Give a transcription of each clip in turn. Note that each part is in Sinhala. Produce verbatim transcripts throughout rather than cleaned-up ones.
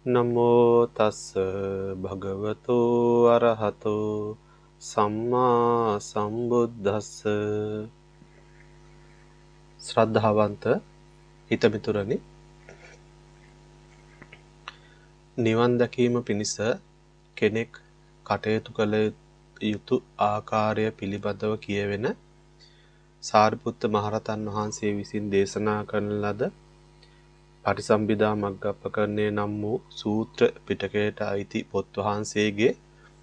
නමෝ තස් භගවතු අරහතෝ සම්මා සම්බුද්දස්ස. ශ්‍රද්ධාවන්ත හිතමිතුරනි, නිවන් දැකීම පිණිස කෙනෙක් කටයුතු කළ යුතු ආකාරය පිළිබඳව කියවෙන සාරිපුත්ත මහරහතන් වහන්සේ විසින් දේශනා කරන ලද පටිසම්භිදා මග්ගප්පකරණය නම් වූ සූත්‍ර පිටකයට අයිති පොත් වහන්සේගේ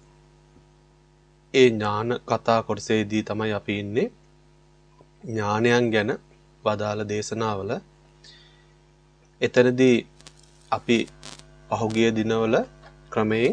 ඒ ඥාන කතා කොටසේදී තමයි අපි ඉන්නේ. ඥානයන් ගැන වදාළ දේශනාවල එතනදී අපි පහුගිය දිනවල ක්‍රමයෙන්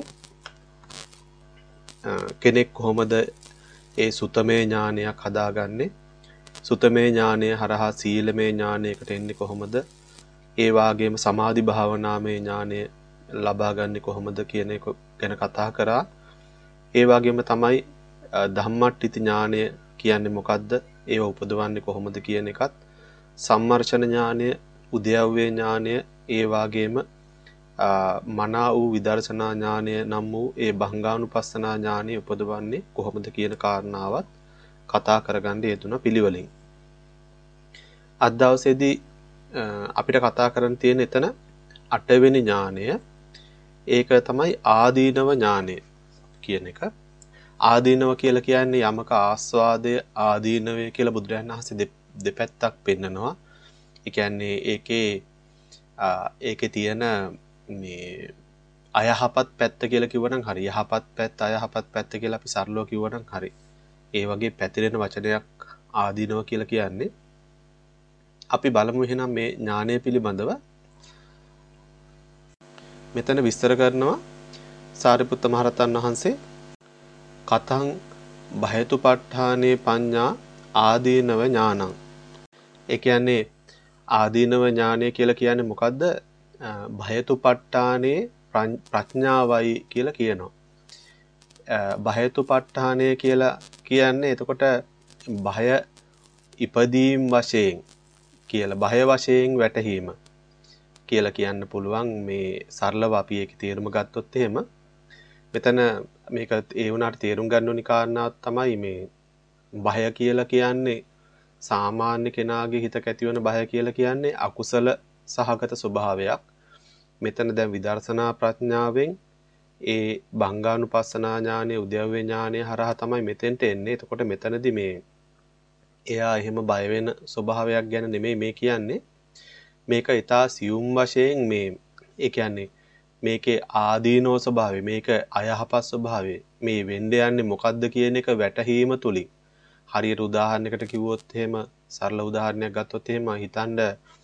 කෙනෙක් කොහොමද ඒ සුතමේ ඥානයක් හදාගන්නේ, සුතමේ ඥානය හරහා සීලමේ ඥානයකට එන්නේ කොහොමද, ඒ වාගේම සමාධි භාවනාමය ඥානය ලබා ගන්නේ කොහොමද කියන එක ගැන කතා කරා. ඒ වගේම තමයි ධම්මට්ඨිත ඥානය කියන්නේ මොකද්ද, ඒව උපදවන්නේ කොහොමද කියන එකත්, සම්මර්ෂණ ඥානය, උද්‍යව්‍ය ඥානය, ඒ වගේම මනා වූ විදර්ශනා ඥානය නම් වූ ඒ භංගානුපස්සනා ඥානය උපදවන්නේ කොහොමද කියන කාරණාවත් කතා කරගන්න යෙදුණා පිළිවෙලින්. අද දවසේදී අපිට කතා කරන්න තියෙන එතන අටවෙනි ඥානය. ඒක තමයි ආදීනව ඥානය කියන එක. ආදීනව කියලා කියන්නේ යමක ආස්වාදය ආදීනවය කියලා බුදුරජාණන් වහන්සේ දෙපැත්තක් පෙන්නනවා. ඒ කියන්නේ ඒකේ ඒකේ තියෙන මේ අයහපත් පැත්ත කියලා කිව්වනම් හරි, යහපත් පැත්ත අයහපත් පැත්ත කියලා අපි සරලව කිව්වනම් හරි. ඒ වගේ පැතිරෙන වචනයක් ආදීනව කියලා කියන්නේ. අපි බලමු එහෙනම් මේ ඥානය පිළිබඳව. මෙතන විස්තර කරනවා සාරිපුත්ත මහරහතන් වහන්සේ කතං භයතුපට්ඨානේ පඤ්ඤා ආදීනව ඥානං. ඒ කියන්නේ ආදීනව ඥානය කියලා කියන්නේ මොකද්ද? භයතුපට්ඨානේ ප්‍රඥාවයි කියලා කියනවා. භයතුපට්ඨානය කියලා කියන්නේ එතකොට භය ඉපදීම් වශයෙන් කියලා, භය වශයෙන් වැටහීම කියලා කියන්න පුළුවන්. මේ සරලව අපි ඒකේ තේරුම ගත්තොත් එහෙම මෙතන මේක ඒ වුණාට තේරුම් ගන්න ඕනි කාරණාවක් තමයි මේ භය කියලා කියන්නේ සාමාන්‍ය කෙනාගේ හිතක ඇතිවන භය කියලා කියන්නේ අකුසල සහගත ස්වභාවයක්. මෙතන දැන් විදර්ශනා ප්‍රඥාවෙන් ඒ භංගානුපස්සනා ඥානය, උද්‍යව්‍ය ඥානය හරහා තමයි මෙතෙන්ට එන්නේ. එතකොට මෙතනදී මේ එයා එහෙම බය වෙන ස්වභාවයක් ගැන නෙමෙයි මේ කියන්නේ. මේක ඊටා සියුම් වශයෙන් මේ ඒ කියන්නේ මේකේ ආදීනෝ ස්වභාවය, මේක අයහපත් ස්වභාවය, මේ වෙන්නේ යන්නේ මොකද්ද කියන එක වැටහීම තුලින්. හරියට උදාහරණයකට කිව්වොත් එහෙම, සරල උදාහරණයක් ගත්තොත් එහෙම හිතන්න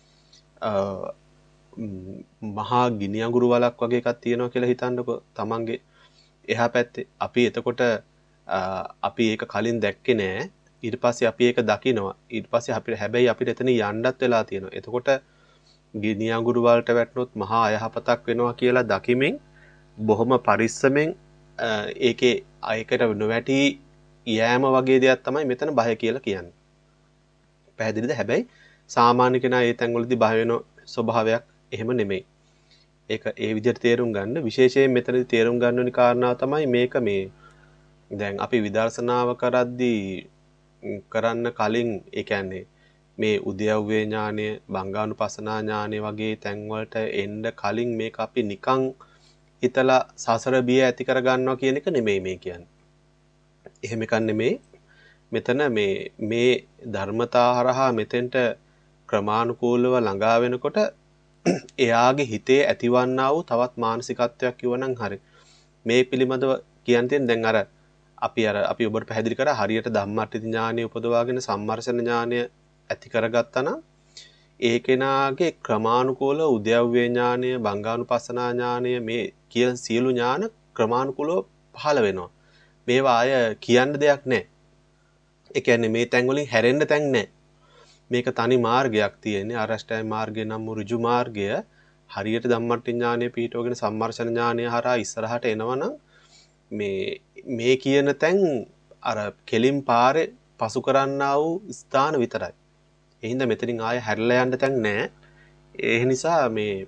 මහා ගිනි අඟුරු වලක් වගේ එකක් තියෙනවා කියලා හිතන්නකො තමන්ගේ එහා පැත්තේ. අපි එතකොට අපි ඒක කලින් දැක්කේ නෑ. ඊට පස්සේ අපි ඒක දකිනවා. ඊට පස්සේ අපිට හැබැයි අපිට එතන යන්නත් වෙලා තියෙනවා. එතකොට ගිනි අඟුරු වලට වැටුනොත් මහා අයහපතක් වෙනවා කියලා දකිමින් බොහොම පරිස්සමෙන් ඒකේ අයකට නොවැටි යෑම වගේ දෙයක් තමයි මෙතන බය කියලා කියන්නේ. පැහැදිලිද? හැබැයි සාමාන්‍ය කෙනා ඒ තැන්වලදී බය වෙන ස්වභාවයක් එහෙම නෙමෙයි. ඒක ඒ විදිහට තේරුම් ගන්න. විශේෂයෙන් මෙතනදී තේරුම් ගන්න ඕනි කාරණාව තමයි මේක මේ දැන් අපි විදර්ශනාව කරද්දී කරන්න කලින් ඒ කියන්නේ මේ උද්‍යව්‍ය ඥානය, භංගානුපස්සනා ඥානය වගේ තැන් වලට එන්න කලින් මේක අපි නිකන් හිතලා සසර බිය ඇති කර ගන්නවා කියන එක නෙමෙයි මේ කියන්නේ. එහෙම එකක් නෙමෙයි. මෙතන මේ මේ ධර්මතා හරහා මෙතෙන්ට ක්‍රමානුකූලව ළඟා වෙනකොට එයාගේ හිතේ ඇතිවන්නා වූ තවත් මානසිකත්වයක් කිව්වනම් හරි. මේ පිළිබඳව කියන්නේ දැන් අර අපි අර අපි ඔබට පැහැදිලි කරා හරියට ධම්මට්ඨිත ඥානය උපදවාගෙන සම්මර්ෂණ ඥානය ඇති කරගත්තා නම් ඒ කෙනාගේ ක්‍රමානුකූල උද්‍යව්‍ය ඥානය, භංගානුපස්සනා ඥානය, මේ කියන සියලු ඥාන ක්‍රමානුකූලව පහළ වෙනවා. මේවා අය කියන්න දෙයක් නැහැ. ඒ කියන්නේ මේ තැන් වලින් හැරෙන්න තැන් නැහැ. මේක තනි මාර්ගයක් තියෙන්නේ. අරෂ්ඨාය මාර්ගය නම් ඍජු මාර්ගය. හරියට ධම්මට්ඨි ඥානය පිහිටවගෙන සම්මර්ෂණ ඥානය හරහා ඉස්සරහට එනවනම් මේ මේ කියන තැන් අර කෙලින් පාරේ පසු කරන්නා වූ ස්ථාන විතරයි. ඒ හින්දා මෙතනින් ආය හැරලා යන්න තැන් නැහැ. ඒ නිසා මේ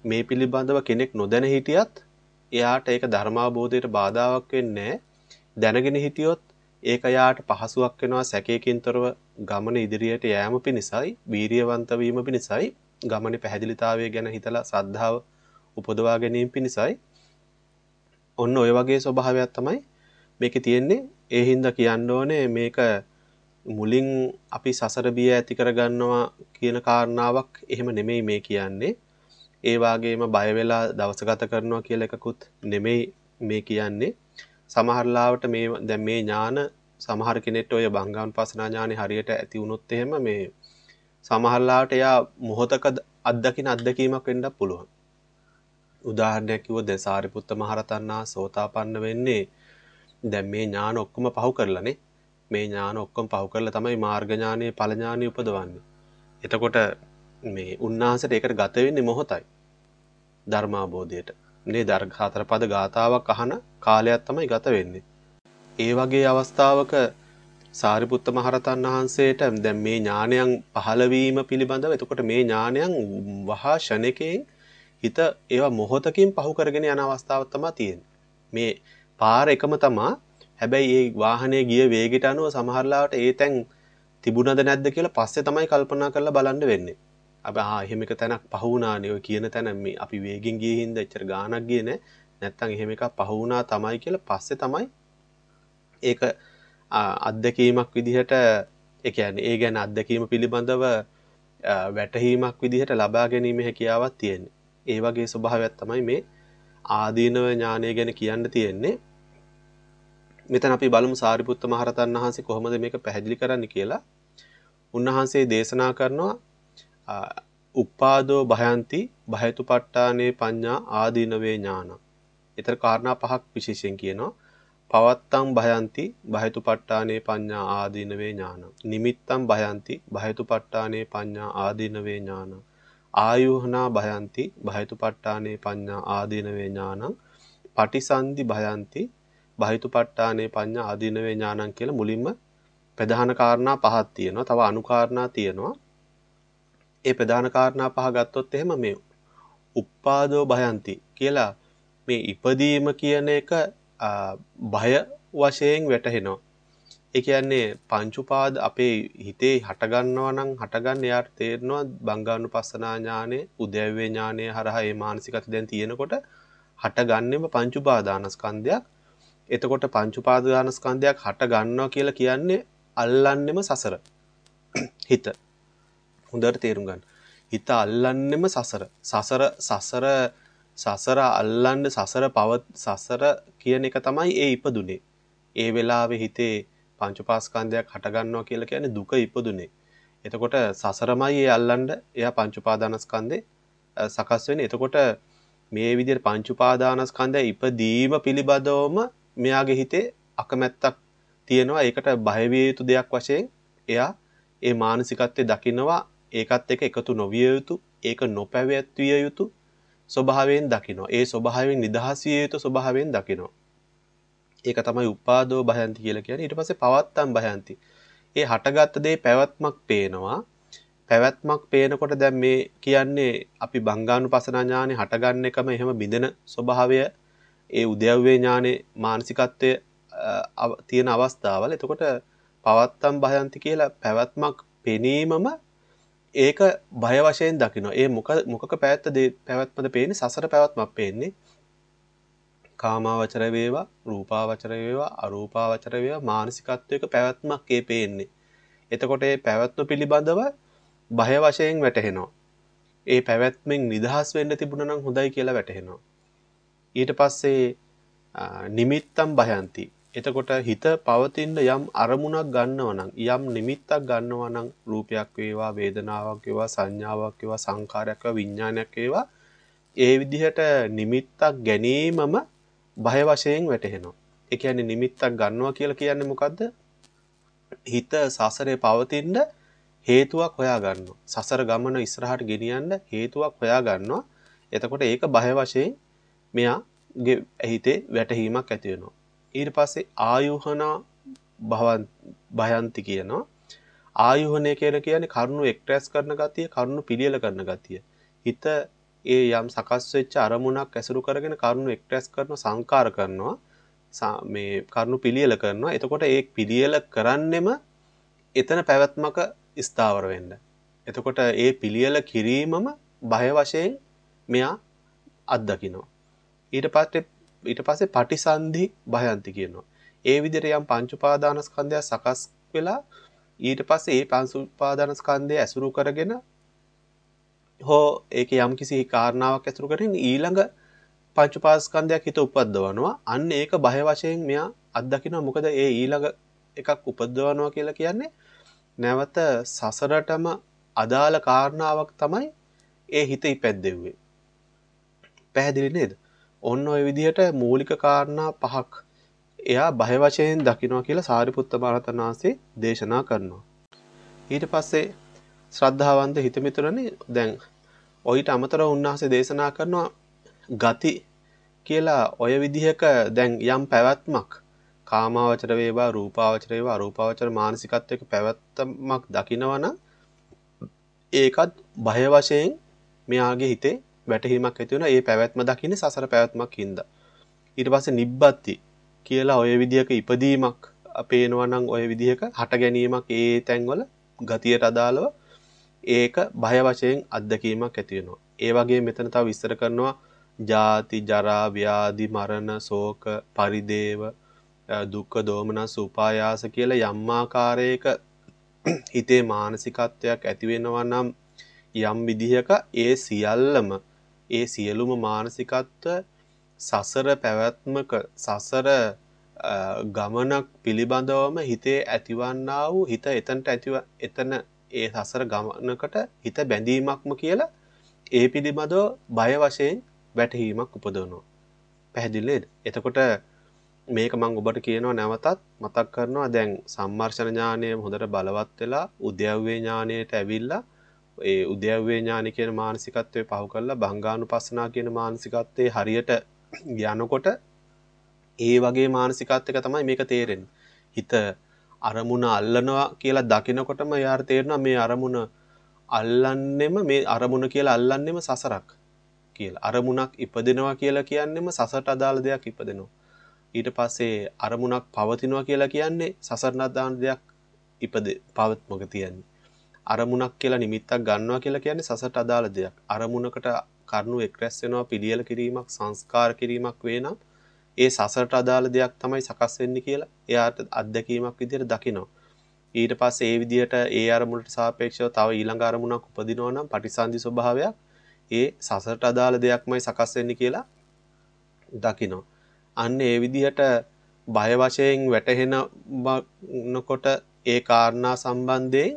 මේ පිළිබඳව කෙනෙක් නොදැන හිටියත් එයාට ඒක ධර්මාබෝධයට බාධාවක් වෙන්නේ දැනගෙන හිටියොත් ඒක යාට පහසුවක් වෙනවා සැකයකින් තොරව ගමන ඉදිරියට යෑම පිණිසයි වීරියවන්ත වීම පිණිසයි ගමනේ පැහැදිලිතාවය ගැන හිතලා ශ්‍රද්ධාව උපදවා ගැනීම පිණිසයි ඔන්න ඔය වගේ ස්වභාවයක් තමයි මේකේ තියෙන්නේ. ඒ හින්දා කියන්න ඕනේ මේක මුලින් අපි සසර බිය ඇති කරගන්නවා කියන කාරණාවක් එහෙම නෙමෙයි මේ කියන්නේ. ඒ වගේම බය වෙලා දවස ගත කරනවා කියලා එකකුත් නෙමෙයි මේ කියන්නේ. සමහර ලාවට මේ දැන් මේ ඥාන සමහර කෙනෙක්ට ඔය බංගානුපස්සනා ඥානෙ හරියට ඇති වුණොත් එහෙම මේ සමහර ලාවට එයා මොහතක අත්දකින්න අත්දැකීමක් වෙන්නත් පුළුවන්. උදාහරණයක් කිව්වොත් දැන් සාරිපුත්ත මහරහතන් වහන්සේ සෝතාපන්න වෙන්නේ දැන් මේ ඥාන ඔක්කොම පහු කරලානේ. මේ ඥාන ඔක්කොම පහු කරලා තමයි මාර්ග ඥානෙ ඵල ඥානෙ උපදවන්නේ. එතකොට මේ උන්වහන්සේට ඒකට ගත වෙන්නේ මොහොතයි. ධර්මාබෝධයට. මේ දර් හතර පද ගාතාවක් අහන කාලයක් තමයි ගත වෙන්නේ. ඒ වගේ අවස්ථාවක සාරිපුත්ත මහරහතන් වහන්සේට දැන් මේ ඥානයන් පහළ වීම පිළිබඳව එතකොට මේ ඥානයන් වහා ෂණකයෙන් හිත ඒවා මොහොතකින් පහු කරගෙන යන අවස්ථාවක් තමයි තියෙන්නේ. මේ පාර එකම තමයි. හැබැයි මේ වාහනේ ගිය වේගයට අනුව සමහර ලාවට ඒ තැන් තිබුණද නැද්ද කියලා පස්සේ තමයි කල්පනා කරලා බලන්න වෙන්නේ. අපි ආ එහෙම එක තැනක් පහු වුණානේ ඔය කියන තැන මේ අපි වේගෙන් ගියේ හින්දා එච්චර ගාණක් ගියේ නැහැ. නැත්තම් එහෙම එකක් පහු වුණා තමයි කියලා පස්සේ තමයි ඒක අත්දැකීමක් විදිහට ඒ කියන්නේ ඒ ගැන අත්දැකීම පිළිබඳව වැටහීමක් විදිහට ලබා ගැනීම හැකියාවක් තියෙන්නේ. ඒ වගේ ස්වභාවයක් තමයි මේ ආදීනව ඥානය ගැන කියන්න තියෙන්නේ. මෙතන අපි බලමු සාරිපුත්ත මහරහතන් වහන්සේ කොහොමද මේක පැහැදිලි කරන්නේ කියලා. උන්වහන්සේ දේශනා කරනවා උප්පාදෝ භයන්ති භයතුපට්ඨානේ පඤ්ඤා ආදීනවේ ඥාන. ඊතර කාරණා පහක් විශේෂයෙන් කියනවා. පවත්තම් භයන්ති භයතුපට්ඨානේ පඤ්ඤා ආදීනවේ ඥාන. නිමිත්තම් භයන්ති භයතුපට්ඨානේ පඤ්ඤා ආදීනවේ ඥාන. ආයුහනා භයන්ති භයතුපට්ඨානේ පඤ්ඤා ආදීනවේ ඥානං. පටිසන්ධි භයන්ති භයතුපට්ඨානේ පඤ්ඤා ආදීනවේ ඥානං කියලා මුලින්ම ප්‍රධාන කාරණා පහක් තියෙනවා. තව අනු කාරණා තියෙනවා. ඒ ප්‍රධාන කාරණා පහ ගත්තොත් එහෙම මේ උප්පාදෝ භයන්ති කියලා මේ ඉපදීම කියන එක භය වශයෙන් වැටහෙනවා. ඒ කියන්නේ පංච උපාද අපේ හිතේ හට ගන්නවා නම් හටගන්න යාට තේරෙනවා බංගානුපස්සනා ඥානෙ, උද්‍යව්‍ය ඥානෙ හරහා මේ මානසිකත දැන් තියෙනකොට හටගන්නෙම පංච උපාදානස්කන්ධයක්. එතකොට පංච උපාදානස්කන්ධයක් හට ගන්නවා කියලා කියන්නේ අල්ලන්නෙම සසර. හිත. හොඳට තේරුම් ගන්න. හිත අල්ලන්නෙම සසර. සසර සසර සසර අල්ලන්න සසර පව සසර කියන එක තමයි ඒ ඉපදුනේ. ඒ වෙලාවේ හිතේ පංච උපාස්කන්ධයක් හට ගන්නවා කියලා කියන්නේ දුක ඉපදුනේ. එතකොට සසරමයි ඒ අල්ලන්න එයා පංච උපාදානස්කන්ධේ සකස් වෙන්නේ. එතකොට මේ විදිහට පංච උපාදානස්කන්ධය ඉපදීම පිළිබඳවම මෙයාගේ හිතේ අකමැත්තක් තියෙනවා. ඒකට බය විය යුතු දෙයක් වශයෙන් එයා ඒ මානසිකත්වයේ දකිනවා. ඒකත් එක්ක එකතු නොවිය යුතු, ඒක නොපැවැත්විය යුතු ස්වභාවයෙන් දකිනවා. ඒ ස්වභාවයෙන් නිදහස් විය යුතු ස්වභාවයෙන් දකිනවා. ඒක තමයි උපාදෝ භයන්ති කියලා කියන්නේ. ඊට පස්සේ පවත්තම් භයන්ති. ඒ හටගත් දේ පැවැත්මක් පේනවා. පැවැත්මක් පේනකොට දැන් මේ කියන්නේ අපි බංගානුපස්සනා ඥානෙ හටගන්න එකම එහෙම බිඳෙන ස්වභාවය ඒ උද්‍යව්‍ය ඥානෙ මානසිකත්වයේ තියෙන අවස්ථාවල. එතකොට පවත්තම් භයන්ති කියලා පැවැත්මක් පෙනීමම ඒක බය වශයෙන් දකිනවා. ඒ මොක මොකක පැවැත්ත පැවැත්මද පේන්නේ? සසර පැවැත්මක් පේන්නේ. කාමාවචර වේවා, රූපාවචර වේවා, අරූපාවචර වේවා මානසිකත්වයක පැවැත්මක් ඒ පේන්නේ. එතකොට මේ පැවැත්ම පිළිබඳව බය වශයෙන් වැටහෙනවා. ඒ පැවැත්මෙන් නිදහස් වෙන්න තිබුණා නම් හොඳයි කියලා වැටහෙනවා. ඊට පස්සේ නිමිත්තම් භයන්ති. එතකොට හිත පවතින යම් අරමුණක් ගන්නවා නම් යම් නිමිත්තක් ගන්නවා නම් රූපයක් වේවා, වේදනාවක් වේවා, සංඥාවක් වේවා, සංකාරයක් වේවා, විඥානයක් වේවා ඒ විදිහට නිමිත්තක් ගැනීමම බය වශයෙන් වැටහෙනවා. ඒ කියන්නේ නිමිත්තක් ගන්නවා කියලා කියන්නේ මොකද්ද? හිත සසරේ පවතින හේතුවක් හොයා ගන්නවා. සසර ගමන ඉස්සරහට ගෙනියන්න හේතුවක් හොයා ගන්නවා. එතකොට ඒක බය වශයෙන් මෙයාගේ හිතේ වැටහීමක් ඇති වෙනවා. ඊට පස්සේ ආයුහනා භයන්ති කියනවා. ආයුහණය කියලා කියන්නේ කරුණු එක්ස්ප්‍රෙස් කරන ගතිය, කරුණු පිළියෙල කරන ගතිය. හිත ඒ යම් සකස් වෙච්ච අරමුණක් ඇසුරු කරගෙන කරුණු එක්ස්ප්‍රෙස් කරනවා සංකාර කරනවා මේ කරුණු පිළියෙල කරනවා. එතකොට ඒ පිළියෙල කරන්නෙම එතන පැවැත්මක ස්ථාවර වෙන්න. එතකොට ඒ පිළියෙල කිරීමම බය වශයෙන් මෙයා අත්දකිනවා. ඊට පස්සේ ඊට පස්සේ පටිසන්ධි භයන්ති කියනවා. ඒ විදිහට යම් පංච උපාදානස්කන්ධය සකස් වෙලා ඊට පස්සේ ඒ පංච උපාදානස්කන්ධය ඇසුරු කරගෙන හෝ ඒකේ යම් කිසි කාරණාවක් ඇසුරු කරගෙන ඊළඟ පංච උපාදානස්කන්ධයක් හිත උපද්දවනවා. අන්න ඒක බය වශයෙන් මෙයා අත්දකිනවා. මොකද ඒ ඊළඟ එකක් උපද්දවනවා කියලා කියන්නේ නැවත සසරටම අදාළ කාරණාවක් තමයි ඒ හිත ඉපැද්දෙව්වේ. පැහැදිලි නේද? ඔන්න ඔය විදිහට මූලික කාරණා පහක් එයා බය වශයෙන් දකිනවා කියලා සාරිපුත්ත මහරහතන් වහන්සේ දේශනා කරනවා. ඊට පස්සේ ශ්‍රද්ධාවන්ත හිතමිතුරනේ දැන් ඔయిత අමතරව උන්වහන්සේ දේශනා කරනවා ගති කියලා ඔය විදිහක දැන් යම් පැවැත්මක් කාමාවචර වේවා රූපාවචර වේවා අරූපාවචර මානසිකත්වයක පැවැත්මක් දකිනවනම් ඒකත් බය වශයෙන් මෙයාගේ හිතේ වැටහීමක් ඇති වෙනවා. ඒ පැවැත්ම දකින්නේ සසර පැවැත්මක් හින්දා. ඊට පස්සේ නිබ්බත්ති කියලා ඔය විදිහක ඉපදීමක් පේනවා නම් ඔය විදිහක හට ගැනීමක් ඒ තැන්වල ගතියට අදාළව ඒක බය වශයෙන් අත්දැකීමක් ඇති වෙනවා. ඒ වගේ මෙතන තව විස්තර කරනවා ජාති ජරා ව්‍යාධි මරණ ශෝක පරිදේව දුක්ඛ දෝමනස් උපායාස කියලා යම් ආකාරයක හිතේ මානසිකත්වයක් ඇති වෙනවා නම් යම් විදිහක ඒ සියල්ලම ඒ සියලුම මානසිකත්ව සසර පැවැත්මක සසර ගමනක් පිළිබඳවම හිතේ ඇතිවන්නා වූ හිත එතනට ඇතිව එතන ඒ සසර ගමනකට හිත බැඳීමක්ම කියලා ඒ පිළිබඳව බය වශයෙන් වැටහීමක් උපදවනවා. පැහැදිලි නේද? එතකොට මේක මම ඔබට කියනවා නැවතත් මතක් කරනවා දැන් සම්මර්ෂණ ඥානය හොඳට බලවත් වෙලා උද්‍යව්වේ ඥානයට ඇවිල්ලා ඒ උද්‍යව්වේ ඥාන කියන මානසිකත්වයේ පහු කරලා භංගානුපස්සනා කියන මානසිකත්වයේ හරියට යනකොට ඒ වගේ මානසිකත්වයක තමයි මේක තේරෙන්නේ. හිත අරමුණ අල්ලනවා කියලා දකිනකොටම යාර තේරෙනවා මේ අරමුණ අල්ලන්නෙම මේ අරමුණ කියලා අල්ලන්නෙම සසරක් කියලා. අරමුණක් ඉපදෙනවා කියලා කියන්නෙම සසරට අදාළ දෙයක් ඉපදෙනවා. ඊට පස්සේ අරමුණක් පවතිනවා කියලා කියන්නේ සසරට අදාළ දෙයක් ඉපද පවත්මක තියන්නේ. අරමුණක් කියලා නිමිත්තක් ගන්නවා කියලා කියන්නේ සසරට අදාළ දෙයක්. අරමුණකට කරුණු එක්රැස් වෙනවා පිළියෙල කිරීමක් සංස්කාර කිරීමක් වේ නම් ඒ සසරට අදාළ දෙයක් තමයි සකස් වෙන්නේ කියලා එයාට අත්දැකීමක් විදිහට දකිනවා. ඊට පස්සේ ඒ විදිහට ඒ අරමුණට සාපේක්ෂව තව ඊළඟ අරමුණක් උපදිනවා නම් පටිසන්ධි ස්වභාවයක් ඒ සසරට අදාළ දෙයක්මයි සකස් වෙන්නේ කියලා දකිනවා. අන්න ඒ විදිහට බය වශයෙන් වැටහෙනකොට ඒ කාරණා සම්බන්ධයෙන්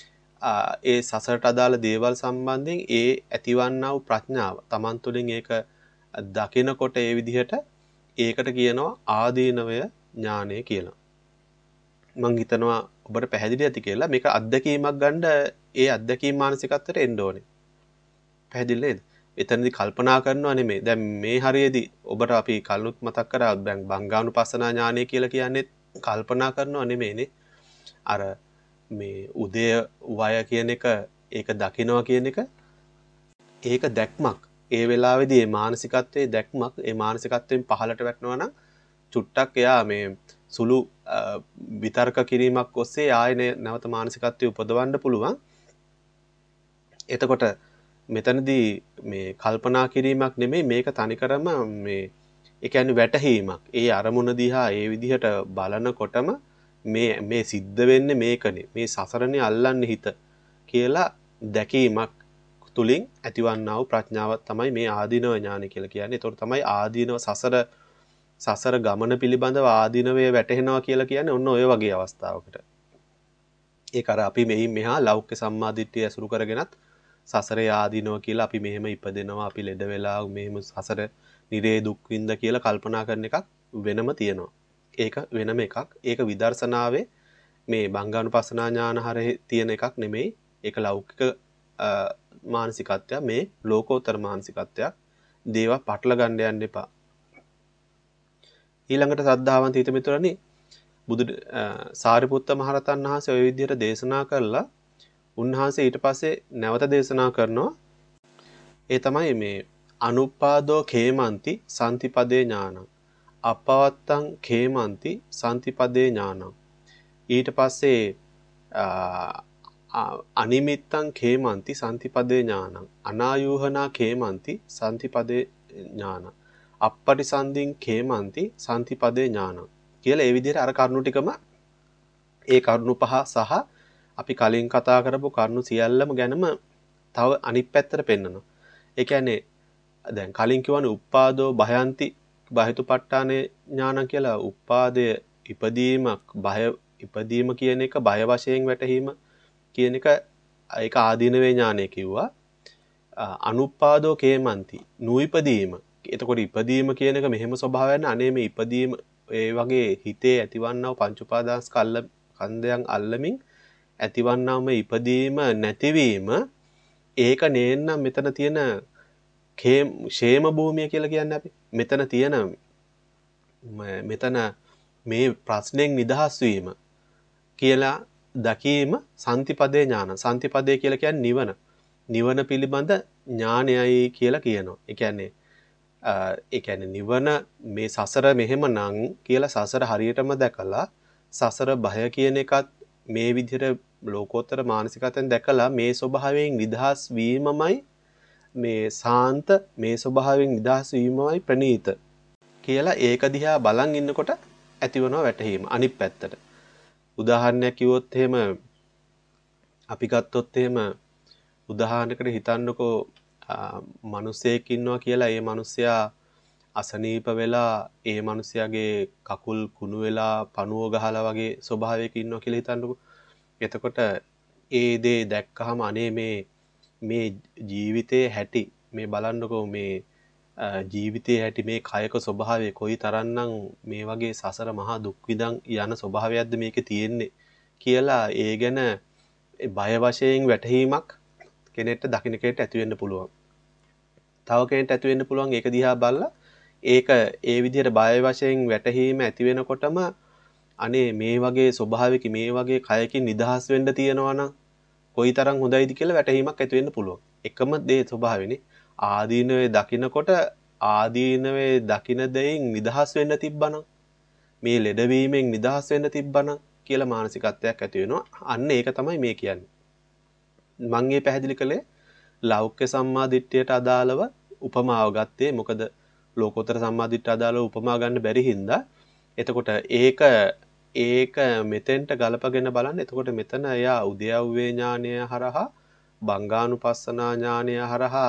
ඒ සසරට අදාළ දේවල් සම්බන්ධයෙන් ඒ ඇතිවන්නා වූ ප්‍රඥාව Taman තුළින් ඒක දකිනකොට ඒ විදිහට ඒකට කියනවා ආදීනවය ඥානය කියලා. මම හිතනවා ඔබට පැහැදිලි ඇති කියලා. මේක අත්දැකීමක් ගන්න ඒ අත්දැකීම් මානසිකත්වයට එන්න ඕනේ. පැහැදිලි නේද? එතනදී කල්පනා කරනවා නෙමෙයි. දැන් මේ හරියේදී ඔබට අපි කල්ුත් මතක් කරා දැන් භංගානුපස්සනා ඥානය කියලා කියන්නේ කල්පනා කරනවා නෙමෙයිනේ. අර මේ උදය වය කියන එක ඒක දකිනවා කියන එක ඒක දැක්මක්. ඒ වෙලාවේදී මේ මානසිකත්වයේ දැක්මක් ඒ මානසිකත්වයෙන් පහළට වැටෙනවා නම් චුට්ටක් එයා මේ සුළු විතර්ක කිරීමක් ඔස්සේ ආයේ නැවත මානසිකත්වයේ උපදවන්න පුළුවන්. එතකොට මෙතනදී මේ කල්පනා කිරීමක් නෙමෙයි මේක තනිකරම මේ ඒ කියන්නේ වැටහීමක්. ඒ අරමුණ දිහා ඒ විදිහට බලනකොටම මේ මේ සිද්ධ වෙන්නේ මේකනේ. මේ සසරනේ අල්ලන්නේ හිත කියලා දැකීමක් තුලින් ඇතිවන්නා වූ ප්‍රඥාවක් තමයි මේ ආදීනව ඥානය කියලා කියන්නේ. ඒතකොට තමයි ආදීනව සසර සසර ගමන පිළිබඳව ආදීනවේ වැටහෙනවා කියලා කියන්නේ ඔන්න ඔය වගේ අවස්ථාවකට. ඒක අර අපි මෙහි මෙහා ලෞකික සම්මාදිට්ඨිය ඇසුරු කරගෙනත් සසරේ ආදීනව කියලා අපි මෙහෙම ඉපදෙනවා අපි ලෙඩ වෙලා මෙහෙම සසර නිරේ දුක් විඳ කියලා කල්පනා කරන එකක් වෙනම තියෙනවා. ඒක වෙනම එකක්. ඒක විදර්ශනාවේ මේ භංගානුපස්සනා ඥාන හරහේ තියෙන එකක් නෙමෙයි. ඒක ලෞකික මානසිකත්වය මේ ලෝකෝත්තර මානසිකත්වයක්. දේවා පටල ගන්න යන්න එපා. ඊළඟට සද්ධාවන්ත හිතමිතුරනි බුදු සාරිපුත්ත මහරහතන් වහන්සේ ওই විදිහට දේශනා කළා. උන්වහන්සේ ඊට පස්සේ නැවත දේශනා කරනවා ඒ තමයි මේ අනුපාදෝ khේමන්ති සම්තිපදේ ඥානං. අපවත්තං khේමන්ති සම්තිපදේ ඥානං. ඊට පස්සේ අනිමිත්තං khේමන්ති සම්තිපදේ ඥානං. අනායෝහනා khේමන්ති සම්තිපදේ ඥානං. අපපටිසන්ධින් khේමන්ති සම්තිපදේ ඥානං. කියලා ඒ විදිහට අර කරුණු ටිකම ඒ කරුණු පහ සහ අපි කලින් කතා කරපු කරුණු සියල්ලම ගැනම තව අනිත් පැත්තට පෙන්නනවා. ඒ කියන්නේ දැන් කලින් කියවනේ උප්පාදෝ භයන්ති බහිතුපට්ඨානේ ඥාන කියලා. උප්පාදය ඉපදීමක් බය ඉපදීම කියන එක බය වශයෙන් වැටහීම කියන එක ඒක ආදීනවේ ඥානය කිව්වා. අනුප්පාදෝ khේමන්ති නුයිපදීම. එතකොට ඉපදීම කියන එක මෙහෙම ස්වභාවයක් නෑ. අනේ මේ ඉපදීම ඒ වගේ හිතේ ඇතිවන්නව පංච උපාදානස්කල්ල කන්දයන් අල්ලමින් ඇතිවන්නව මේ ඉපදීම නැතිවීම ඒක නේන්නම් මෙතන තියෙන ക്ഷേම භූමිය කියලා කියන්නේ අපි. මෙතන තියෙන මෙතන මේ ප්‍රශ්නෙන් නිදහස් වීම කියලා දකීම සම්තිපදේ ඥාන. සම්තිපදේ කියලා කියන්නේ නිවන. නිවන පිළිබඳ ඥානයයි කියලා කියනවා. ඒ කියන්නේ ඒ කියන්නේ නිවන මේ සසර මෙහෙමනම් කියලා සසර හරියටම දැකලා සසර බය කියන එකත් මේ විදිහට ලෝකෝත්තර මානසිකයෙන් දැකලා මේ ස්වභාවයෙන් නිදහස් වීමමයි මේ සාන්ත මේ ස්වභාවයෙන් නිදහස් වීමමයි ප්‍රණීත කියලා ඒක දිහා බලන් ඉන්නකොට ඇතිවනවා වැටහීම. අනිත් පැත්තට උදාහරණයක් කිව්වොත් එහෙම අපි ගත්තොත් එහෙම උදාහරණයකට හිතන්නකෝ මිනිසෙක් ඉන්නවා කියලා. ඒ මිනිසයා අසනීප වෙලා ඒ මිනිසයාගේ කකුල් කුණු වෙලා පණුව ගහලා වගේ ස්වභාවයක ඉන්නවා කියලා හිතන්නකෝ. එතකොට ඒ දේ දැක්කහම අනේ මේ මේ ජීවිතයේ හැටි මේ බලන්නකෝ මේ ජීවිතයේ හැටි මේ කයක ස්වභාවය කොයි තරම්නම් මේ වගේ සසර මහා දුක් විඳන් යන ස්වභාවයක්ද මේකේ තියෙන්නේ කියලා ඒ ගැන බය වශයෙන් වැටහීමක් කෙනෙක්ට දකින්න කෙනෙක්ට ඇති වෙන්න පුළුවන්. තව කෙනෙක්ට ඇති වෙන්න පුළුවන් ඒක දිහා බලලා ඒක ඒ විදිහට බය වශයෙන් වැටහීම ඇති වෙනකොටම අනේ මේ වගේ ස්වභාවික මේ වගේ කයකින් නිදහස් වෙන්න තියෙනවා නම් කොයිතරම් හොඳයිද කියලා වැටහීමක් ඇති වෙන්න පුළුවන්. එකම දේ ස්වභාවෙනේ. ආදීනවේ දකින්නකොට ආදීනවේ දකින්න දෙයින් නිදහස් වෙන්න තිබ්බනම් මේ ලෙඩවීමෙන් නිදහස් වෙන්න තිබ්බනම් කියලා මානසිකත්වයක් ඇති වෙනවා. අන්න ඒක තමයි මේ කියන්නේ. මම මේ පැහැදිලි කළේ ලෞකික සම්මාදිට්ඨියට අදාළව උපමාව ගත්තේ. මොකද ලෝකෝත්තර සම්මාදිට්ඨියට අදාළව උපමා ගන්න බැරි හින්දා. එතකොට ඒක ඒක මෙතෙන්ට ගලපගෙන බලන්න. එතකොට මෙතන එයා උද්‍යව්වේ ඥානය හරහා බංගානුපස්සනා ඥානය හරහා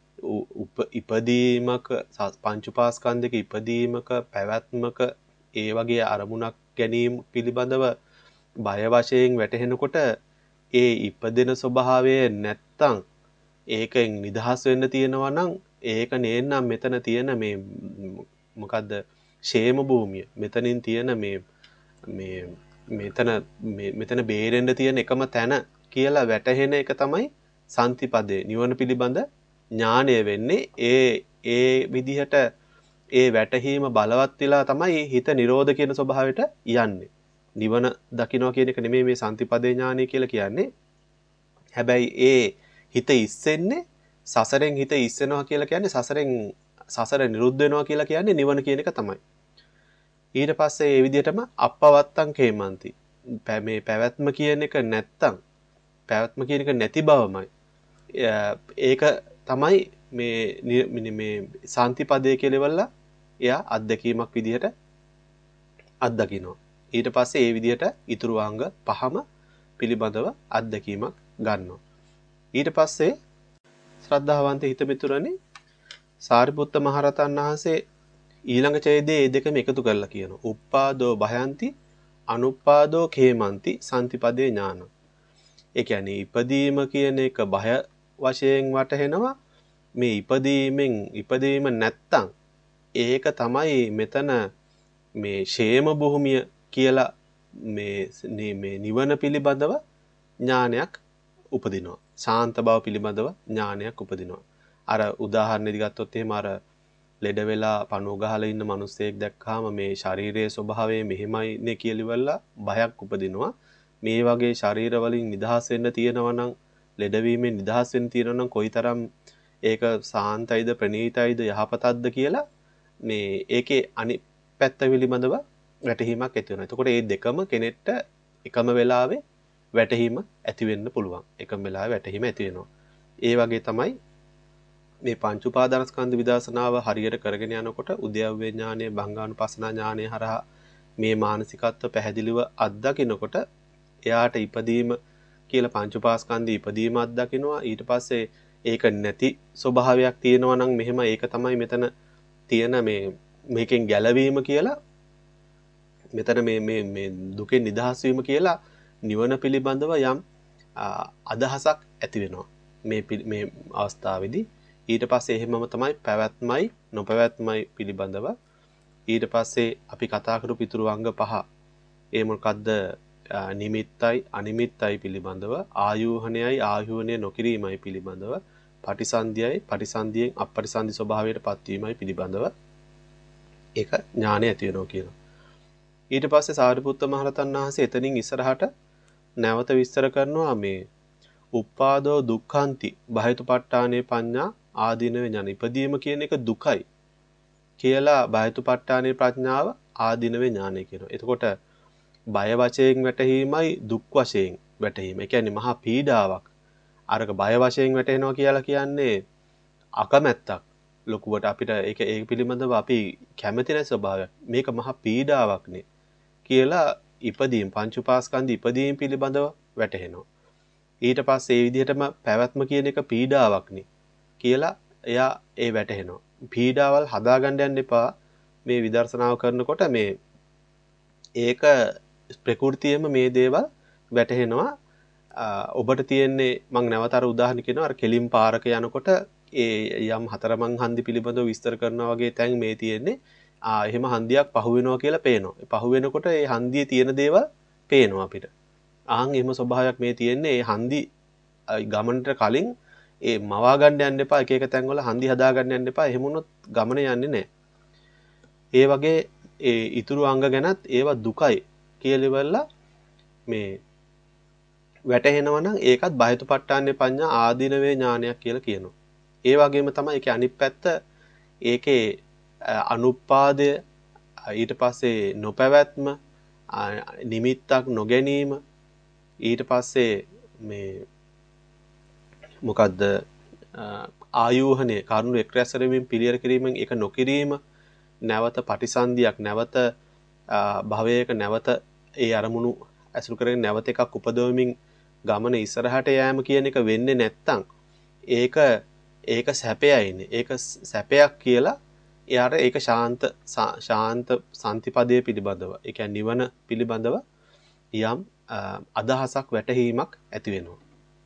ඉපදීමක පංච උපාස්කන්ධයක ඉපදීමක පැවැත්මක ඒ වගේ අරමුණක් ගැනීම පිළිබඳව බය වශයෙන් වැටහෙනකොට ඒ ඉපදෙන ස්වභාවය නැත්තම් ඒකෙන් නිදහස් වෙන්න තියෙනවා නම් ඒක නේනම් මෙතන තියෙන මේ මොකද්ද ക്ഷേම භූමිය. මෙතනින් තියෙන මේ මේ මෙතන මෙතන බේරෙන්න තියෙන එකම තැන කියලා වැටහෙන එක තමයි සම්තිපදේ නිවන පිළිබඳ ඥානය වෙන්නේ. ඒ ඒ විදිහට ඒ වැටහීම බලවත් වෙලා තමයි හිත නිරෝධ කියන ස්වභාවයට යන්නේ. නිවන දකින්න කියන එක නෙමෙයි මේ සම්තිපදේ ඥානය කියලා කියන්නේ. හැබැයි ඒ හිත ඉස්සෙන්නේ සසරෙන් හිත ඉස්සෙනවා කියලා කියන්නේ සසරෙන් සසර නිරුද්ධ වෙනවා කියලා කියන්නේ නිවන කියන එක තමයි. ඊට පස්සේ ඒ විදිහටම අපවත්තං khේමන්ති. මේ පැවැත්ම කියන එක නැත්තම් පැවැත්ම කියන එක නැති බවමයි. ඒක තමයි මේ මේ සාන්තිපදයේ කෙලවලා එයා අත්දැකීමක් විදිහට අත්දකිනවා. ඊට පස්සේ ඒ විදිහට ඊතුරු අංග පහම පිළිබඳව අත්දැකීමක් ගන්නවා. ඊට පස්සේ ශ්‍රද්ධාවන්ත හිත මිතුරනි සාරිපුත්ත මහරහතන් වහන්සේ ඊළඟ ඡේදයේ මේ දෙකම එකතු කරලා කියනවා. උප්පාදෝ භයන්ති අනුප්පාදෝ khේමන්ති සම්තිපදේ ඥාන. ඒ කියන්නේ ඉපදීම කියන එක බය වශයෙන් වටහෙනවා. මේ ඉපදීමෙන් ඉපදීම නැත්තම් ඒක තමයි මෙතන මේ ക്ഷേම භූමිය කියලා මේ මේ නිවන පිළිබඳව ඥානයක් උපදිනවා. ශාන්ත බව පිළිබඳව ඥානයක් උපදිනවා. අර උදාහරණෙදි ගත්තොත් එහෙම අර ලෙඩ වෙලා පණුව ගහලා ඉන්න මිනිස්සෙක් දැක්කාම මේ ශාරීරියේ ස්වභාවය මෙහෙමයිනේ කියලා බයක් උපදිනවා. මේ වගේ ශරීර වලින් නිදහස් වෙන්න තියෙනවා නම් ලෙඩවීමෙන් නිදහස් වෙන්න තියෙනවා නම් කොයිතරම් ඒක සාන්තයිද ප්‍රණීතයිද යහපතක්ද කියලා මේ ඒකේ අනිත් පැත්ත පිළිබඳව වැටහීමක් ඇති වෙනවා. එතකොට මේ දෙකම කෙනෙක්ට එකම වෙලාවේ වැටහීම ඇති වෙන්න පුළුවන්. එකම වෙලාවේ වැටහීම ඇති වෙනවා. ඒ වගේ තමයි මේ පංච උපාදානස්කන්ධ විදර්ශනාව හරියට කරගෙන යනකොට උද්‍යව්‍ය ඥානය, භංගානුපස්සනා ඥානය හරහා මේ මානසිකත්ව පැහැදිලිව අත්දකිනකොට එයාට ඉපදීම කියලා පංච උපාස්කන්ධය ඉපදීම අත්දකිනවා. ඊට පස්සේ ඒක නැති ස්වභාවයක් තියෙනවා නම් මෙහෙම ඒක තමයි මෙතන තියෙන මේ මේකෙන් ගැලවීම කියලා මෙතන මේ මේ මේ දුකෙන් නිදහස් වීම කියලා නිවන පිළිබඳව යම් අදහසක් ඇති වෙනවා මේ මේ අවස්ථාවේදී. ඊට පස්සේ එහෙමම තමයි පැවැත්මයි නොපැවැත්මයි පිළිබඳව ඊට පස්සේ අපි කතා කරපු ඉතුරු අංග පහ ඒ මොකද්ද නිමිත්තයි අනිමිත්තයි පිළිබඳව ආයෝහණයයි ආයෝහණය නොකිරීමයි පිළිබඳව පටිසන්ධියයි පටිසන්ධියෙන් අපරිසන්ධි ස්වභාවයට පත්වීමයි පිළිබඳව ඒක ඥානය ඇති වෙනවා කියනවා. ඊට පස්සේ සාරිපුත්ත මහරහතන් වහන්සේ එතනින් ඉස්සරහට නැවත විස්තර කරනවා මේ උප්පාදෝ දුක්ඛන්ති බහයතුපට්ඨානේ පඤ්ඤා ආදීනව ඥාන. ඉපදීම කියන එක දුකයි කියලා බහයතුපට්ඨානේ ප්‍රඥාව ආදීනව ඥානය කියනවා. එතකොට බය වශයෙන් වැටහීමයි දුක් වශයෙන් වැටහීම. ඒ කියන්නේ මහා පීඩාවක්. අරක බය වශයෙන් වැටෙනවා කියලා කියන්නේ අකමැත්තක්. ලොකුවට අපිට ඒක ඒක පිළිබඳව අපි කැමති නැති ස්වභාවයක්. මේක මහා පීඩාවක්නේ කියලා ඉපදීම පංච උපාස්කන්ධ ඉපදීම පිළිබඳව වැටහෙනවා. ඊට පස්සේ මේ විදිහටම පැවැත්ම කියන එක පීඩාවක්නේ කියලා එයා ඒ වැටහෙනවා. පීඩාවල් හදාගන්න යන්න එපා. මේ විදර්ශනාව කරනකොට මේ ඒක ප්‍රകൃතියෙම මේ දේවල් වැටහෙනවා. ඔබට තියෙන්නේ මම නැවත අර උදාහරණ කියනවා අර කෙලින් පාරක යනකොට ඒ යම් හතරමං හන්දි පිළිබඳව විස්තර කරනවා වගේ තැන් මේ තියෙන්නේ. ආ එහෙම හන්දියක් පහු වෙනවා කියලා පේනවා. ඒ පහු වෙනකොට ඒ හන්දියේ තියෙන දේවල් පේනවා අපිට. ආන් එහෙම ස්වභාවයක් මේ තියෙන්නේ. ඒ හන්දි ගමනට කලින් ඒ මවා ගන්න යන්න එපා. එක එක තැන්වල හන්දි හදා ගන්න යන්න එපා. එහෙම වුණොත් ගමන යන්නේ නැහැ. ඒ වගේ ඒ ඊතුරු අංග ගැනත් ඒවා දුකයි කියලා ඉවරලා මේ වැටහෙනවා නම් ඒකත් බහයතුපට්ඨානේ පඤ්ඤා ආදීනවේ ඥානයක් කියලා කියනවා. ඒ වගේම තමයි ඒකේ අනිත් පැත්ත ඒකේ අනුපාදය ඊට පස්සේ නොපැවැත්ම නිමිත්තක් නොගැනීම ඊට පස්සේ මේ මොකද්ද ආයෝහණය කරුණු එක්රැස් කරමින් පිළියෙල කිරීමෙන් ඒක නොකිරීම නැවත පටිසන්ධියක් නැවත භවයක නැවත ඒ අරමුණු ඇසුරු කරගෙන නැවත එකක් උපදවමින් ගමන ඉස්සරහට යෑම කියන එක වෙන්නේ නැත්තම් ඒක ඒක සැපයයිනේ. ඒක සැපයක් කියලා එයාට ඒක ශාන්ත ශාන්ත සම්තිපදයේ පිළිබඳව ඒ කියන්නේ නිවන පිළිබඳව යම් අදහසක් වැටහීමක් ඇති වෙනවා.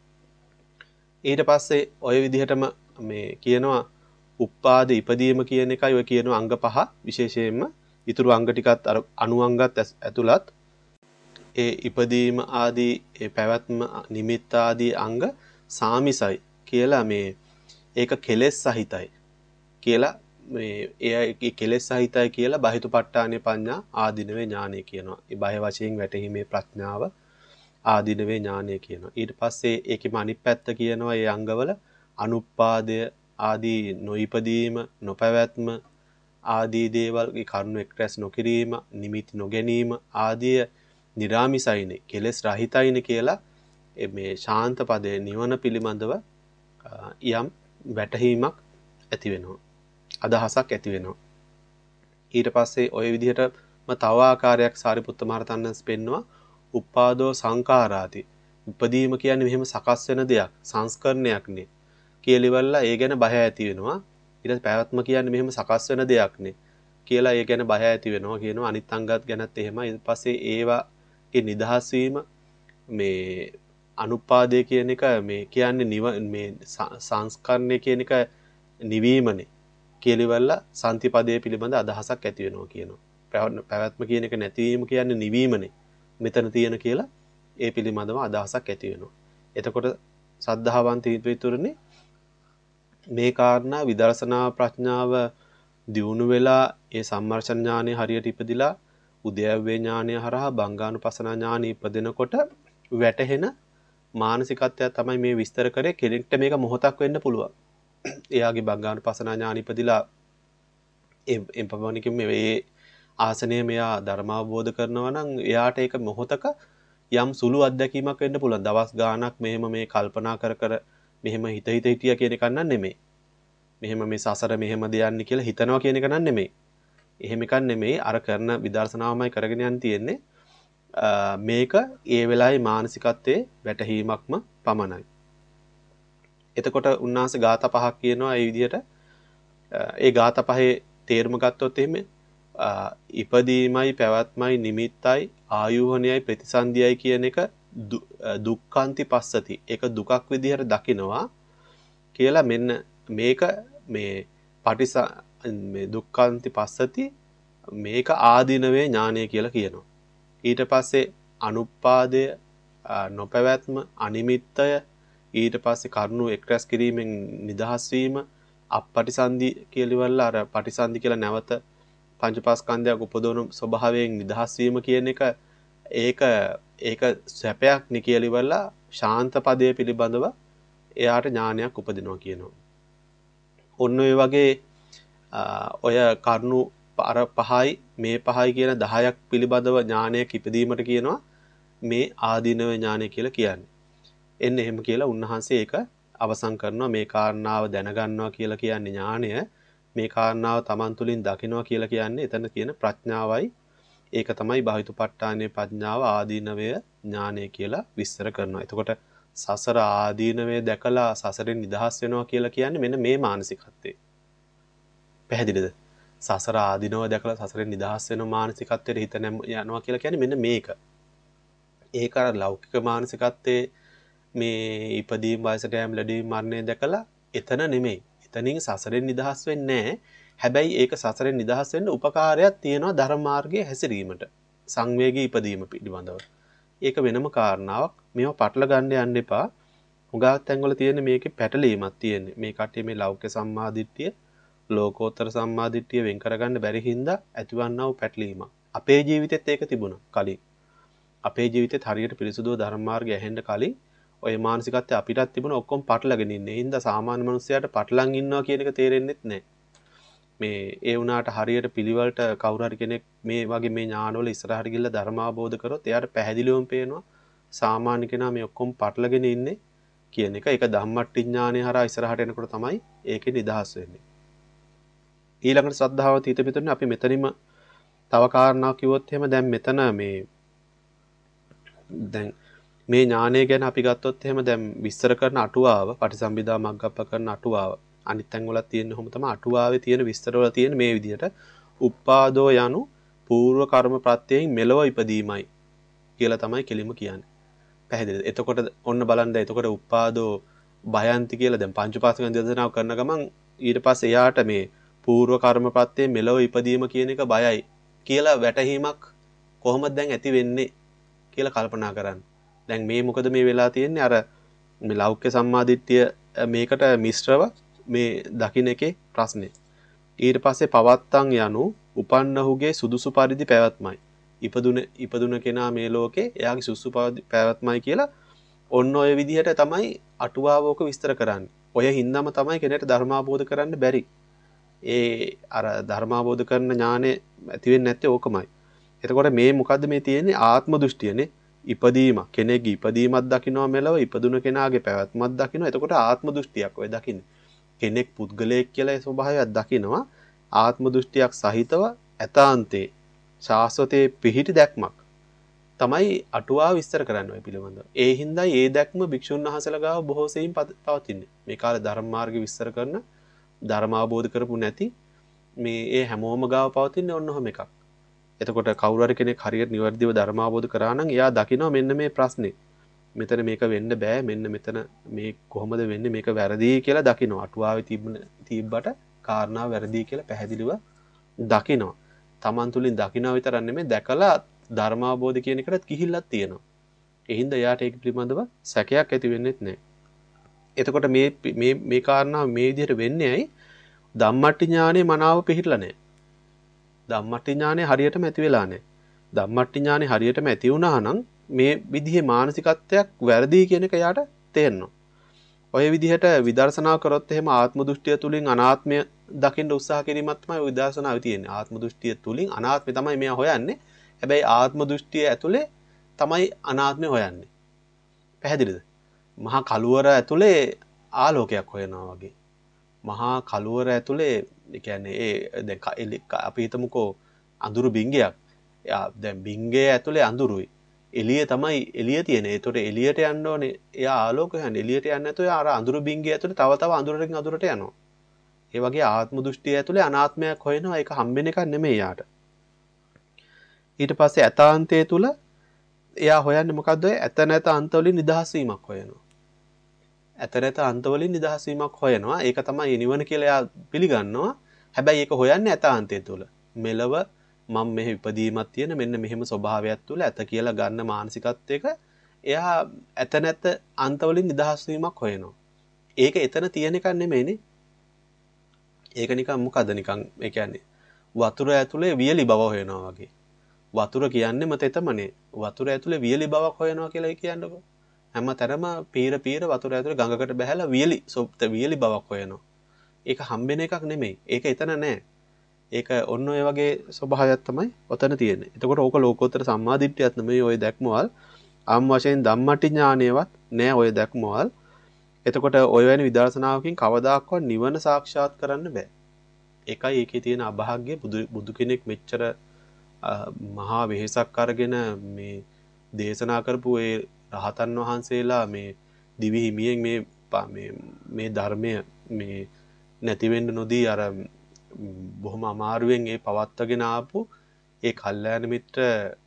ඊට පස්සේ ওই විදිහටම මේ කියනවා උප්පාද ඉපදීම කියන එකයි ඔය කියන අංග පහ විශේෂයෙන්ම ඊතුරු අංග ටිකත් අර අනුංගත් ඇතුළත් ඒ ඉපදීම ආදී ඒ පැවැත්ම නිමිත්ත ආදී අංග සාමිසයි කියලා මේ ඒක කෙලෙස් සහිතයි කියලා මේ ඒ කෙලෙස් සහිතයි කියලා බහිතුපට්ඨානේ පඤ්ඤා ආදීනවේ ඥානය කියනවා. ඒ බය වශයෙන් වැටහීමේ ප්‍රඥාව ආදීනවේ ඥානය කියනවා. ඊට පස්සේ ඒකෙම අනිත් පැත්ත කියනවා ඒ අංගවල අනුපාදය ආදී නොයිපදීම නොපැවැත්ම ආදී දේවල් ඒ කරුණු එක්රැස් නොකිරීම නිමිති නොගැනීම ආදී නිරාමිසයිනේ කෙලෙස් රහිතයිනේ කියලා මේ ශාන්ත පදයේ නිවන පිළිබඳව යම් වැටහීමක් ඇති වෙනවා. අදහසක් ඇති වෙනවා. ඊට පස්සේ ওই විදිහටම තව ආකාරයක් සාරිපුත්ත මහරහතන් වහන්සේ පෙන්නවා උප්පාදෝ සංඛාරාති. උපදීම කියන්නේ මෙහෙම සකස් වෙන දෙයක්, සංස්කරණයක් නේ. කියලා ඉවරලා ඒ ගැන බය ඇති වෙනවා. ඊට පස්සේ පැවැත්ම කියන්නේ මෙහෙම සකස් වෙන දෙයක් නේ. කියලා ඒ ගැන බය ඇති වෙනවා කියනවා. අනිත් අංගත් ගැනත් එහෙමයි. ඊට පස්සේ ඒවාගේ නිදහස් වීම මේ අනුපාදය කියන එක මේ කියන්නේ නිව මේ සංස්කරණය කියන එක නිවීමනේ. කියලා ඉවරලා සම්තිපදයේ පිළිබඳ අදහසක් ඇති වෙනවා කියනවා. පැවැත්ම කියන එක නැතිවීම කියන්නේ නිවීමනේ. මෙතන තියෙන කියලා ඒ පිළිබඳව අදහසක් ඇති වෙනවා. එතකොට සද්ධාවන්ත හිතවිතුරුනේ මේ කාරණා විදර්ශනා ප්‍රඥාව දියුණු වෙලා ඒ සම්මර්ෂණ ඥානය හරියට ඉපදිලා උද්‍යව්‍ය ඥානය හරහා බංගානුපසනා ඥානය ඉපදෙනකොට වැටහෙන මානසිකත්වය තමයි මේ විස්තර කරේ. කෙනෙක්ට මේක මොහොතක් වෙන්න පුළුවන්. එයාගේ බංගානුපස්සනා ඥාන ඉපදිලා ඒ එම්පමණකින් මේ ආසනය මෙයා ධර්ම අවබෝධ කරනවා නම් එයාට ඒක මොහොතක යම් සුළු අත්දැකීමක් වෙන්න පුළුවන්. දවස් ගාණක් මෙහෙම මේ කල්පනා කර කර මෙහෙම හිත හිත හිටියා කියන එක නන් නෙමෙයි. මෙහෙම මේ සසර මෙහෙම දෙයන්නේ කියලා හිතනවා කියන එක නන් නෙමෙයි. එහෙම එකක් නෙමෙයි. අර කරන විදර්ශනාවමයි කරගෙන යන්න තියෙන්නේ. මේක ඒ වෙලාවේ මානසිකත්වයේ වැටහීමක්ම පමණයි. එතකොට උන්වහන්සේ ગાථා පහක් කියනවා ඒ විදිහට. ඒ ગાථා පහේ තේරුම ගත්තොත් එහෙම ඉපදීමයි පැවැත්මයි නිමිත්තයි ආයුහණයයි ප්‍රතිසන්දියයි කියන එක දුක්ඛන්ති පස්සති. ඒක දුකක් විදිහට දකිනවා කියලා මෙන්න මේක මේ පටිස මේ දුක්ඛන්ති පස්සති මේක ආදීනවේ ඥානය කියලා කියනවා. ඊට පස්සේ අනුපාදය නොපැවැත්ම අනිමිත්තය ඊට පස්සේ කරුණු එක්රැස් කිරීමෙන් නිදහස් වීම අපපටිසන්ධි කියලා අර පටිසන්ධි කියලා නැවත පංචපාස්කන්ධයක් උපදවන ස්වභාවයෙන් නිදහස් වීම කියන එක ඒක ඒක සැපයක් නේ කියලා ඉවරලා ශාන්ත පදයේ පිළිබඳව එයාට ඥානයක් උපදිනවා කියනවා. ඔන්න ඔය වගේ ඔය කරුණු අර පහයි මේ පහයි කියන දහයක් පිළිබඳව ඥානයක් ඉපදීමට කියනවා මේ ආදීනව ඥානය කියලා කියන්නේ. එන්න එහෙම කියලා උන්වහන්සේ ඒක අවසන් කරනවා. මේ කාරණාව දැනගන්නවා කියලා කියන්නේ ඥානය. මේ කාරණාව Taman තුලින් දකිනවා කියලා කියන්නේ එතන කියන ප්‍රඥාවයි. ඒක තමයි බාහිතුපට්ඨානයේ ප්‍රඥාව ආදීනවය ඥානය කියලා විස්තර කරනවා. එතකොට සසර ආදීනවය දැකලා සසරෙන් නිදහස් වෙනවා කියලා කියන්නේ මෙන්න මේ මානසිකත්වය. පැහැදිලිද? සසර ආදීනව දැකලා සසරෙන් නිදහස් වෙන මානසිකත්වයට හිත යනවා කියලා කියන්නේ මෙන්න මේක. ඒක අර ලෞකික මානසිකත්වයේ මේ ඉපදීම් වයසට යෑම ලැබීම මරණය දැකලා එතන නෙමෙයි. එතනින් සසරෙන් නිදහස් වෙන්නේ නැහැ. හැබැයි ඒක සසරෙන් නිදහස් වෙන්න උපකාරයක් තියෙනවා ධර්ම මාර්ගයේ හැසිරීමට. සංවේගී ඉපදීම පිළිබඳව. ඒක වෙනම කාරණාවක්. මේව පටල ගන්න යන්න එපා. හුඟක් තැන්වල තියෙන මේකේ පැටලීමක් තියෙන්නේ. මේ කට්ටිය මේ ලෞකික සම්මාදිට්ඨිය ලෝකෝත්තර සම්මාදිට්ඨිය වෙන් කරගන්න බැරි හින්දා ඇතිවන්නා වූ පැටලීමක්. අපේ ජීවිතෙත් ඒක තිබුණා කලින්. අපේ ජීවිතෙත් හරියට පිරිසුදුව ධර්ම මාර්ගය ඇහෙන්න කලින් ඔය මානසිකත්වය අපිටත් තිබුණ ඔක්කොම පටලගෙන ඉන්නේ. ඒ හින්දා සාමාන්‍ය මිනිස්සයාට පටලන් ඉන්නවා කියන එක තේරෙන්නෙත් නැහැ. මේ ඒ වුණාට හරියට පිළිවෙලට කවුරු හරි කෙනෙක් මේ වගේ මේ ඥානවල ඉස්සරහට ගිහිල්ලා ධර්ම අවබෝධ කරොත් එයාට පැහැදිලිවම පේනවා සාමාන්‍ය කෙනා මේ ඔක්කොම පටලගෙන ඉන්නේ කියන එක. ඒක ධම්මට්ටි ඥානය හරහා ඉස්සරහට එනකොට තමයි ඒකේ නිදහස් වෙන්නේ. ඊළඟට ශ්‍රද්ධාව තීත පිටුනේ අපි මෙතනින්ම තව කාරණාවක් කිව්වොත් එහෙම දැන් මෙතන මේ දැන් මේ ඥානය ගැන අපි ගත්තොත් එහෙම දැන් විස්තර කරන අටුවාව පටිසම්භිදා මග්ගප්ප කරන අටුවාව අනිත් තැන් වල තියෙන හැම තමයි අටුවාවේ තියෙන විස්තර වල තියෙන මේ විදිහට උප්පාදෝ යනු పూర్ව කර්ම ප්‍රත්‍යයෙන් මෙලව ඉපදීමයි කියලා තමයි කෙලිම කියන්නේ. පැහැදිලිද? එතකොට ඔන්න බලන්න එතකොට උප්පාදෝ භයන්ති කියලා දැන් පංචපාස්කන්ධ දේශනාව කරන ගමන් ඊට පස්සේ එයාට මේ పూర్ව කර්ම ප්‍රත්‍යයෙන් මෙලව ඉපදීම කියන එක බයයි කියලා වැටහීමක් කොහොමද දැන් ඇති වෙන්නේ කියලා කල්පනා කරන්න. දැන් මේ මොකද මේ වෙලා තියෙන්නේ අර මේ ලෞකික සම්මාදිට්ඨිය මේකට මිශ්‍රව මේ දකින්න එකේ ප්‍රශ්නේ. ඊට පස්සේ පවත්තන් යනු උපන්නහුගේ සුදුසු පරිදි පැවැත්මයි. ඉපදුන ඉපදුන කෙනා මේ ලෝකේ එයාගේ සුදුසු පැවැත්මයි කියලා ඔන්න ඔය විදිහට තමයි අටුවාවෝක විස්තර කරන්නේ. ඔය හින්දාම තමයි කෙනෙක්ට ධර්මාබෝධ කරන්න බැරි. ඒ අර ධර්මාබෝධ කරන ඥානෙ ඇති වෙන්නේ නැත්තේ ඕකමයි. එතකොට මේ මොකද්ද මේ තියෙන්නේ ආත්ම දෘෂ්ටියනේ. ඉපදීම කෙනෙක්ගේ ඉපදීමක් දකින්නවා මෙලව ඉපදුන කෙනාගේ පැවැත්මක් දකින්නවා. එතකොට ආත්ම දෘෂ්ටියක් ඔය දකින්නේ. කෙනෙක් පුද්ගලයෙක් කියලා ඒ ස්වභාවයක් දකින්නවා. ආත්ම දෘෂ්ටියක් සහිතව ඇතාන්තේ ශාස්වතේ පිහිටි දැක්මක් තමයි අටුවා විස්තර කරන්න ඔය පිළිබඳව. ඒ හින්දා ඒ දැක්ම භික්ෂුන් වහන්සේලා ගාව බොහෝ සෙයින් පවතින්නේ. මේ කාලේ ධර්ම මාර්ග විස්තර කරන ධර්ම අවබෝධ කරපු නැති මේ ඒ හැමෝම ගාව පවතින්නේ ඔන්න ඔහම එකක්. එතකොට කවුරු හරි කෙනෙක් හරියට නිවැරදිව ධර්ම අවබෝධ කරා නම් එයා දකිනවා මෙන්න මේ ප්‍රශ්නේ. මෙතන මේක වෙන්න බෑ. මෙන්න මෙතන මේ කොහොමද වෙන්නේ මේක වැරදි කියලා දකිනවා. අටුවාවේ තිබුණ තිබ්බට කාරණා වැරදි කියලා පැහැදිලිව දකිනවා. Taman තුලින් දකිනවා විතරක් නෙමෙයි දැකලා ධර්ම අවබෝධ කියන එකටත් කිහිල්ලක් තියෙනවා. ඒ හින්දා එයාට ඒක පිළිබඳව සැකයක් ඇති වෙන්නේත් නැහැ. එතකොට මේ මේ මේ කාරණා මේ විදිහට වෙන්නේ ඇයි? ධම්මට්ටි ඥානෙ මනාව පිළිහිట్లా නැහැ. ධම්මට්ටි ඥානෙ හරියටම ඇති වෙලා නැහැ. ධම්මට්ටි ඥානෙ හරියටම ඇති වුණා නම් මේ විදිහේ මානසිකත්වයක් වැරදි කියන එක යාට තේරෙනවා. ඔය විදිහට විදර්ශනා කරොත් එහෙම ආත්ම දෘෂ්ටිය තුලින් අනාත්මය දකින්න උත්සාහ කිරීමක් තමයි ওই විදර්ශනාවේ තියෙන්නේ. ආත්ම දෘෂ්ටිය තුලින් අනාත්මය තමයි මෙයා හොයන්නේ. හැබැයි ආත්ම දෘෂ්ටිය ඇතුලේ තමයි අනාත්මය හොයන්නේ. පැහැදිලිද? මහා කළුවර ඇතුලේ ආලෝකයක් හොයනවා වගේ. මහා කළුවර ඇතුලේ ඒ කියන්නේ ඒ දැන් අපි හිතමුකෝ අඳුරු බිංගයක්. දැන් බිංගේ ඇතුලේ අඳුරුයි. එළිය තමයි එළිය තියෙන්නේ. ඒතකොට එළියට යන්න ඕනේ. එයා ආලෝකය යන්නේ. එළියට යන්නේ නැතුව අර අඳුරු බිංගේ ඇතුලේ තව තව අඳුරකින් අඳුරට යනවා. ඒ වගේ ආත්ම දෘෂ්ටිය ඇතුලේ අනාත්මයක් හොයනවා. ඒක හම්බෙන එකක් නෙමෙයි යාට. ඊට පස්සේ ඇතාන්තය තුල එයා හොයන්නේ මොකද්ද? ඇත නැත අන්ත වලින් නිදහස් වීමක් හොයනවා. ඇත නැත අන්ත වලින් නිදහස් වීමක් හොයනවා. ඒක තමයි නිවන කියලා එයා පිළිගන්නවා. හැබැයි ඒක හොයන්නේ ඇතාන්තය තුල. මෙලව මම මෙහි ඉපදීමක් තියෙන මෙන්න මෙහෙම ස්වභාවයක් තුල ඇත කියලා ගන්න මානසිකත්වයක එයා ඇත නැත අන්ත වලින් නිදහස් වීමක් හොයනවා. ඒක එතන තියෙන එකක් නෙමෙයිනේ. ඒක නිකන් මොකද්ද නිකන් ඒ කියන්නේ වතුර ඇතුලේ වියලි බව හොයනවා වගේ. වතුර කියන්නේම තෙතමනේ. වතුර ඇතුලේ වියලි බවක් හොයනවා කියලා කියන්නකෝ. හැම තැනම පීර පීර වතුර ඇතුලේ ගඟකට බහැලා වියලි සොප්ත වියලි බවක් හොයනවා. ඒක හම්බෙන එකක් නෙමෙයි. ඒක එතන නෑ. ඒක ඔන්න ඔය වගේ ස්වභාවයක් තමයි ඔතන තියෙන්නේ. එතකොට ඕක ලෝකෝත්තර සම්මාදිට්ඨියත් නෙමෙයි ඔය දැක්මවල්. ආම් වශයෙන් ධම්මටි ඥානයවත් නෑ ඔය දැක්මවල්. එතකොට ඔය වැනි විදර්ශනාවකින් කවදාක්වත් නිවන සාක්ෂාත් කරන්න බෑ. ඒකයි ඒකේ තියෙන අභාග්‍ය බුදු බුදු කෙනෙක් මෙච්චර මහා වෙහෙසක් අරගෙන මේ දේශනා කරපු ඒ රහතන් වහන්සේලා මේ දිවි හිමියෙන් මේ මේ මේ ධර්මය මේ නැති වෙන්න නොදී අර බොහොම අමාරුවෙන් ඒ පවත්වාගෙන ආපු ඒ කල්යාණ මිත්‍ර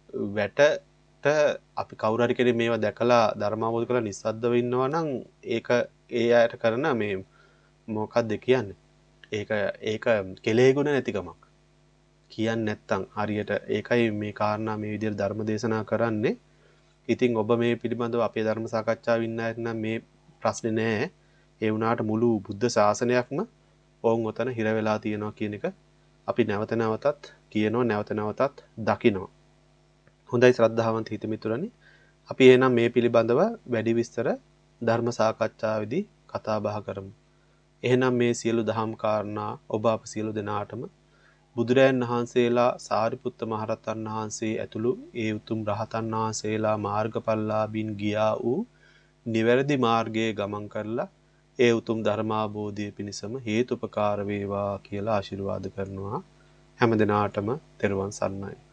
වැටට අපි කවුරු හරි කෙනෙක් මේවා දැකලා ධර්ම අවබෝධ කරලා නිස්සද්දව ඉන්නවා නම් ඒක ඒ අයට කරන මේ මොකක්ද කියන්නේ? ඒක ඒක කෙලෙහි ගුණ නැතිකමක්. කියන්නේ නැත්තම් හරියට ඒකයි මේ කාරණා මේ විදිහට ධර්ම දේශනා කරන්නේ. ඉතින් ඔබ මේ පිළිබඳව අපේ ධර්ම සාකච්ඡාවේ ඉන්න අයට නම් මේ ප්‍රශ්නේ නෑ. ඒ වුණාට මුළු බුද්ධ ශාසනයක්ම ඕන් ඔතන හිර වෙලා තියෙනවා කියන එක අපි නැවත නැවතත් කියනවා නැවත නැවතත් දකිනවා. හොඳයි ශ්‍රද්ධාවන්ත හිත මිතුරනි. අපි එහෙනම් මේ පිළිබඳව වැඩි විස්තර ධර්ම සාකච්ඡාවේදී කතා බහ කරමු. එහෙනම් මේ සියලු දහම් කාරණා ඔබ අප සියලු දෙනාටම බුදුරයන් වහන්සේලා සාරිපුත්ත මහරහතන් වහන්සේ ඇතුළු ඒ උතුම් රහතන් වහන්සේලා මාර්ගඵලලාභින් ගියා වූ නිවැරදි මාර්ගයේ ගමන් කරලා ඒ උතුම් ධර්මාබෝධය පිණිසම හේතුපකාර වේවා කියලා ආශිර්වාද කරනවා. හැම දිනාටම තෙරුවන් සරණයි.